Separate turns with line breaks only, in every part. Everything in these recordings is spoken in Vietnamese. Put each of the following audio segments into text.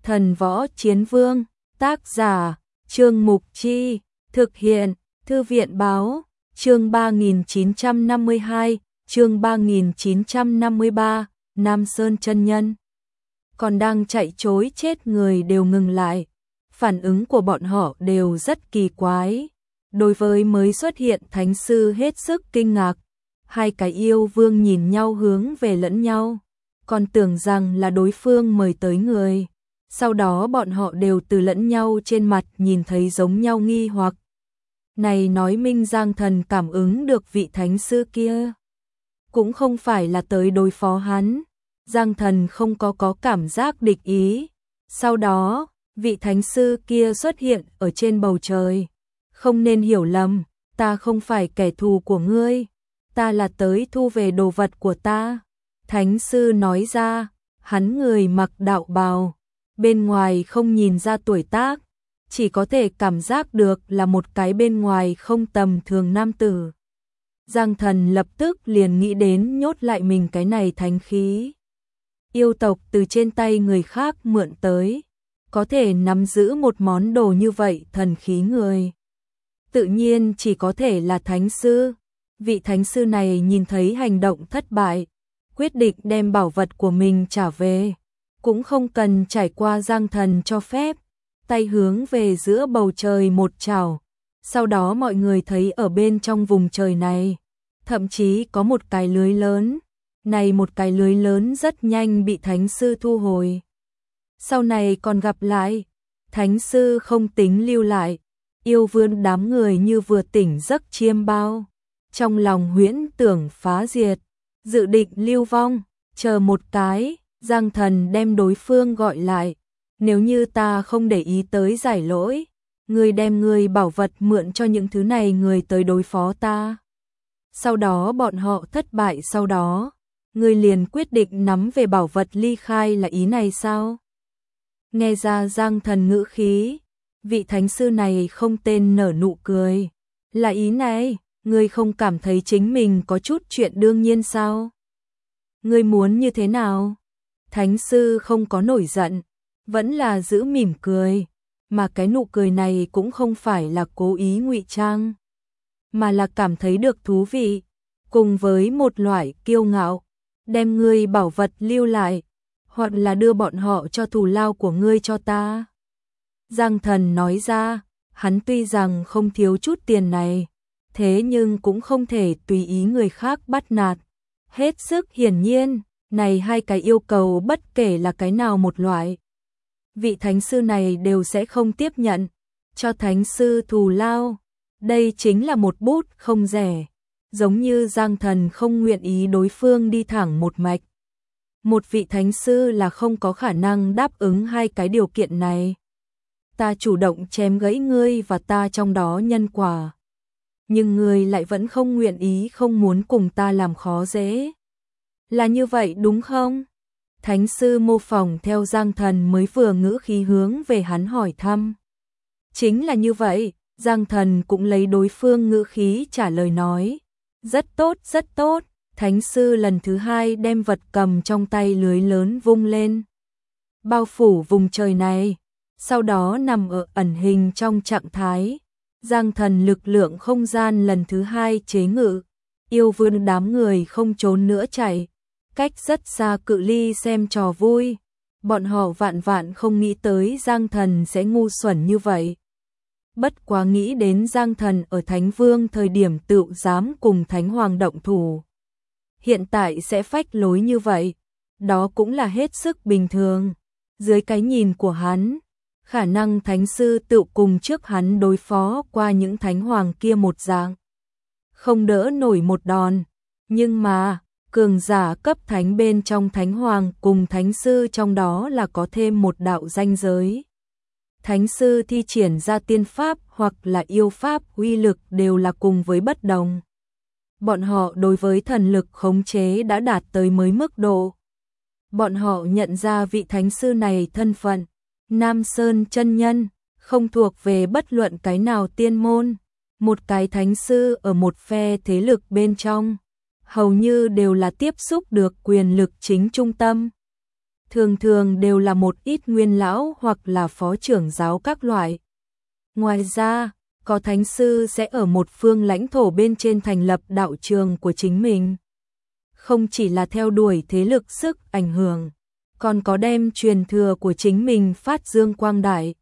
Thần Võ Chiến Vương, tác giả, Trương Mục Chi, thực hiện, Thư viện Báo, chương 3952, chương 3953, Nam Sơn chân nhân. Còn đang chạy trối chết người đều ngừng lại, phản ứng của bọn họ đều rất kỳ quái. Đối với mới xuất hiện thánh sư hết sức kinh ngạc, hai cái yêu vương nhìn nhau hướng về lẫn nhau, còn tưởng rằng là đối phương mời tới người. Sau đó bọn họ đều từ lẫn nhau trên mặt nhìn thấy giống nhau nghi hoặc. Này nói minh Giang Thần cảm ứng được vị thánh sư kia, cũng không phải là tới đối phó hắn. Giang Thần không có cảm giác địch ý. Sau đó, vị thánh sư kia xuất hiện ở trên bầu trời. Không nên hiểu lầm, ta không phải kẻ thù của ngươi, ta là tới thu về đồ vật của ta. Thánh sư nói ra, hắn người mặc đạo bào, bên ngoài không nhìn ra tuổi tác, chỉ có thể cảm giác được là một cái bên ngoài không tầm thường nam tử. Giang Thần lập tức liền nghĩ đến nhốt lại mình cái này thánh khí. Yêu tộc từ trên tay người khác mượn tới, có thể nắm giữ một món đồ như vậy thần khí người, tự nhiên chỉ có thể là thánh sư. Vị thánh sư này nhìn thấy hành động thất bại, quyết định đem bảo vật của mình trả về, cũng không cần trải qua Giang Thần cho phép, tay hướng về giữa bầu trời một chảo. Sau đó mọi người thấy ở bên trong vùng trời này, thậm chí có một cái lưới lớn. Này một cái lưới lớn rất nhanh bị thánh sư thu hồi. Sau này còn gặp lại, thánh sư không tính lưu lại, yêu vương đám người như vừa tỉnh giấc chiêm bao, trong lòng huyễn tưởng phá diệt, dự định lưu vong. Chờ một cái, Giang Thần đem đối phương gọi lại, nếu như ta không để ý tới giải lỗi, ngươi đem ngươi bảo vật mượn cho những thứ này người tới đối phó ta. Sau đó bọn họ thất bại, sau đó ngươi liền quyết định nắm về bảo vật ly khai, là ý này sao? Nghe ra Giang Thần ngữ khí, vị thánh sư này không tên nở nụ cười. Là ý này, ngươi không cảm thấy chính mình có chút chuyện đương nhiên sao? Ngươi muốn như thế nào? Thánh sư không có nổi giận, vẫn là giữ mỉm cười, mà cái nụ cười này cũng không phải là cố ý ngụy trang, mà là cảm thấy được thú vị, cùng với một loại kiêu ngạo. Đem ngươi bảo vật lưu lại, hoặc là đưa bọn họ cho thù lao của ngươi cho ta. Giang Thần nói ra, hắn tuy rằng không thiếu chút tiền này, thế nhưng cũng không thể tùy ý người khác bắt nạt. Hết sức hiển nhiên, này hai cái yêu cầu bất kể là cái nào một loại, vị thánh sư này đều sẽ không tiếp nhận. Cho thánh sư thù lao, đây chính là một bút không rẻ. Giống như Giang Thần không nguyện ý đối phương đi thẳng một mạch. Một vị thánh sư là không có khả năng đáp ứng hai cái điều kiện này. Ta chủ động chém gãy ngươi và ta trong đó nhân quả, nhưng ngươi lại vẫn không nguyện ý, không muốn cùng ta làm khó dễ. Là như vậy đúng không? Thánh sư mô phỏng theo Giang Thần mới vừa ngữ khí hướng về hắn hỏi thăm. Chính là như vậy, Giang Thần cũng lấy đối phương ngữ khí trả lời nói. Rất tốt, rất tốt. Thánh sư lần thứ hai đem vật cầm trong tay lưới lớn vung lên, bao phủ vùng trời này, sau đó nằm ở ẩn hình trong trạng thái. Giang Thần lực lượng không gian lần thứ hai chế ngự, yêu vương đám người không trốn nữa chạy, cách rất xa cự ly xem trò vui. Bọn họ vạn không nghĩ tới Giang Thần sẽ ngu xuẩn như vậy. Bất quá nghĩ đến Giang Thần ở Thánh Vương thời điểm tự dám cùng Thánh Hoàng động thủ, hiện tại sẽ phách lối như vậy, đó cũng là hết sức bình thường. Dưới cái nhìn của hắn, khả năng thánh sư tự cùng trước hắn đối phó qua những Thánh Hoàng kia một dạng, không đỡ nổi một đòn. Nhưng mà, cường giả cấp thánh bên trong Thánh Hoàng cùng thánh sư trong đó là có thêm một đạo ranh giới. Thánh sư thi triển ra tiên pháp hoặc là yêu pháp uy lực đều là cùng với bất đồng. Bọn họ đối với thần lực khống chế đã đạt tới mới mức độ. Bọn họ nhận ra vị thánh sư này thân phận, Nam Sơn chân nhân, không thuộc về bất luận cái nào tiên môn. Một cái thánh sư ở một phe thế lực bên trong, hầu như đều là tiếp xúc được quyền lực chính trung tâm. thường thường đều là một ít nguyên lão hoặc là phó trưởng giáo các loại. Ngoài ra, có thánh sư sẽ ở một phương lãnh thổ bên trên thành lập đạo trường của chính mình. Không chỉ là theo đuổi thế lực sức ảnh hưởng, còn có đem truyền thừa của chính mình phát dương quang đại.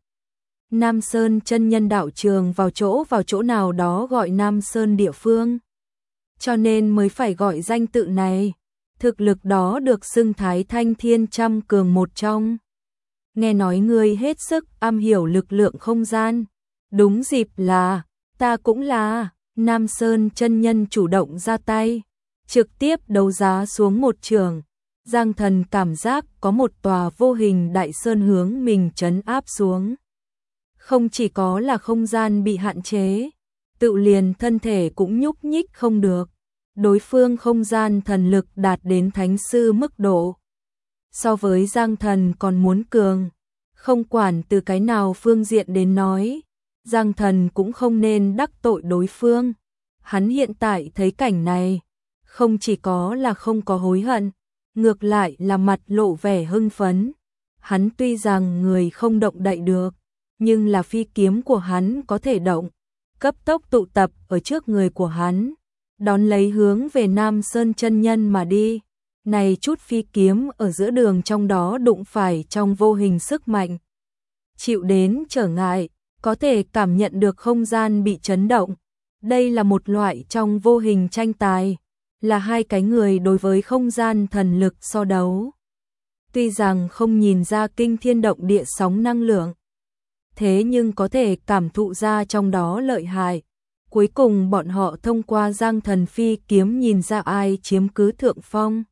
Nam Sơn chân nhân đạo trường vào chỗ nào đó gọi Nam Sơn địa phương. Cho nên mới phải gọi danh tự này. Thực lực đó được xưng Thái Thanh Thiên Trăm Cường một trong. Nghe nói ngươi hết sức am hiểu lực lượng không gian. Đúng dịp là, ta cũng là. Nam Sơn chân nhân chủ động ra tay, trực tiếp đấu giá xuống một trường. Giang Thần cảm giác có một tòa vô hình đại sơn hướng mình trấn áp xuống. Không chỉ có là không gian bị hạn chế, tự liền thân thể cũng nhúc nhích không được. Đối phương không gian thần lực đạt đến thánh sư mức độ. So với Giang Thần còn muốn cường, không quản từ cái nào phương diện đến nói, Giang Thần cũng không nên đắc tội đối phương. Hắn hiện tại thấy cảnh này, không chỉ có là không có hối hận, ngược lại là mặt lộ vẻ hưng phấn. Hắn tuy rằng người không động đậy được, nhưng là phi kiếm của hắn có thể động, cấp tốc tụ tập ở trước người của hắn, đón lấy hướng về Nam Sơn chân nhân mà đi. Này chút phi kiếm ở giữa đường trong đó đụng phải trong vô hình sức mạnh, chịu đến trở ngại, có thể cảm nhận được không gian bị chấn động. Đây là một loại trong vô hình tranh tài, là hai cái người đối với không gian thần lực so đấu. Tuy rằng không nhìn ra kinh thiên động địa sóng năng lượng, thế nhưng có thể cảm thụ ra trong đó lợi hại. Cuối cùng bọn họ thông qua Giang Thần phi kiếm nhìn ra ai chiếm cứ thượng phong.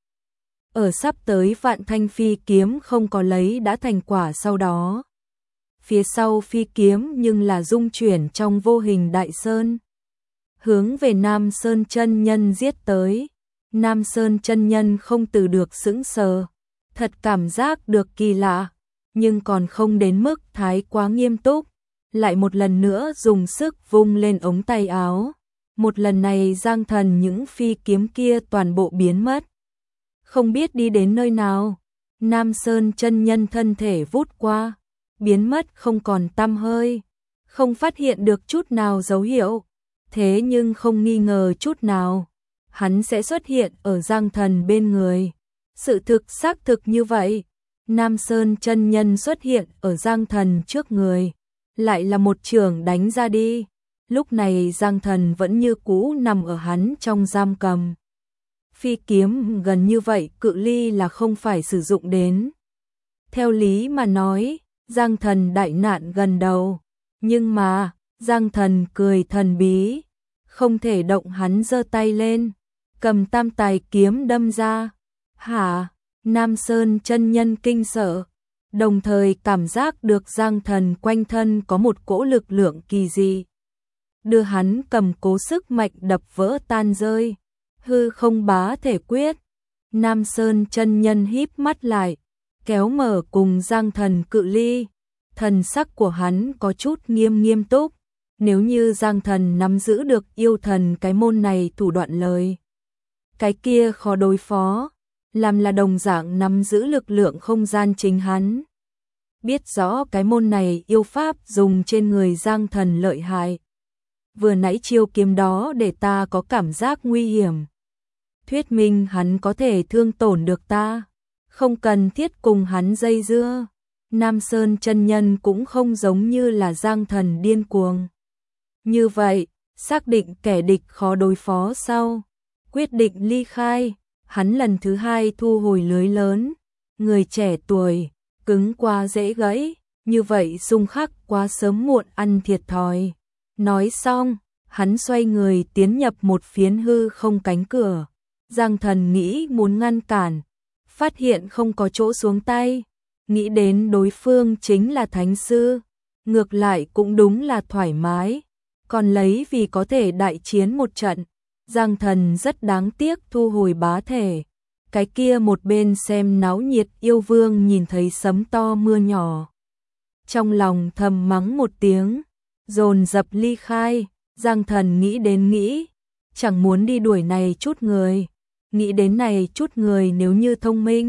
Ở sắp tới Vạn Thanh phi kiếm không có lấy đã thành quả sau đó. Phía sau phi kiếm nhưng là dung chuyển trong vô hình đại sơn, hướng về Nam Sơn chân nhân giết tới. Nam Sơn chân nhân không từ được sững sờ, thật cảm giác được kỳ lạ, nhưng còn không đến mức thái quá nghiêm túc. Lại một lần nữa dùng sức vung lên ống tay áo. Một lần này Giang Thần những phi kiếm kia toàn bộ biến mất, không biết đi đến nơi nào. Nam Sơn chân nhân thân thể vút qua, biến mất không còn tăm hơi, không phát hiện được chút nào dấu hiệu. Thế nhưng không nghi ngờ chút nào, hắn sẽ xuất hiện ở Giang Thần bên người. Sự thực xác thực như vậy, Nam Sơn chân nhân xuất hiện ở Giang Thần trước người, lại là một chưởng đánh ra đi. Lúc này Giang Thần vẫn như cũ nằm ở hắn trong giam cầm. Phi kiếm gần như vậy cự ly là không phải sử dụng đến. Theo lý mà nói, Giang Thần đại nạn gần đầu, nhưng mà Giang Thần cười thần bí, không thể động. Hắn giơ tay lên, cầm tam tài kiếm đâm ra. Hả? Nam Sơn chân nhân kinh sợ, đồng thời cảm giác được Giang Thần quanh thân có một cỗ lực lượng kỳ dị, đưa hắn cầm cố sức mạnh đập vỡ tan rơi. Hư không bá thể quyết. Nam Sơn chân nhân híp mắt lại, kéo mở cùng Giang Thần cự ly. Thần sắc của hắn có chút nghiêm túc. Nếu như Giang Thần nắm giữ được yêu thần cái môn này thủ đoạn lời, cái kia khó đối phó. Làm là đồng dạng nắm giữ lực lượng không gian chính hắn, biết rõ cái môn này yêu pháp dùng trên người Giang Thần lợi hại. Vừa nãy chiêu kiếm đó để ta có cảm giác nguy hiểm, thuyết minh hắn có thể thương tổn được ta, không cần thiết cùng hắn dây dưa. Nam Sơn chân nhân cũng không giống như là Giang Thần điên cuồng. Như vậy, xác định kẻ địch khó đối phó sau, quyết định ly khai. Hắn lần thứ hai thu hồi lưới lớn. Người trẻ tuổi, cứng quá dễ gãy, như vậy xung khắc quá sớm muộn ăn thiệt thòi. Nói xong, hắn xoay người tiến nhập một phiến hư không cánh cửa. Giang Thần nghĩ muốn ngăn cản, phát hiện không có chỗ xuống tay. Nghĩ đến đối phương chính là thánh sư, ngược lại cũng đúng là thoải mái. Còn lấy vì có thể đại chiến một trận, Giang Thần rất đáng tiếc thu hồi bá thể. Cái kia một bên xem náo nhiệt yêu vương nhìn thấy sấm to mưa nhỏ, trong lòng thầm mắng một tiếng, dồn dập ly khai. Giang Thần nghĩ đến nghĩ, chẳng muốn đi đuổi này chút người. Nghĩ đến này chút người nếu như thông minh,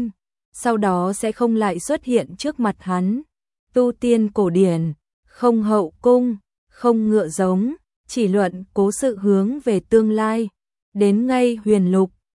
sau đó sẽ không lại xuất hiện trước mặt hắn. Tu tiên cổ điển, không hậu cung, không ngựa giống, chỉ luận cố sự hướng về tương lai. Đến ngay huyền lục,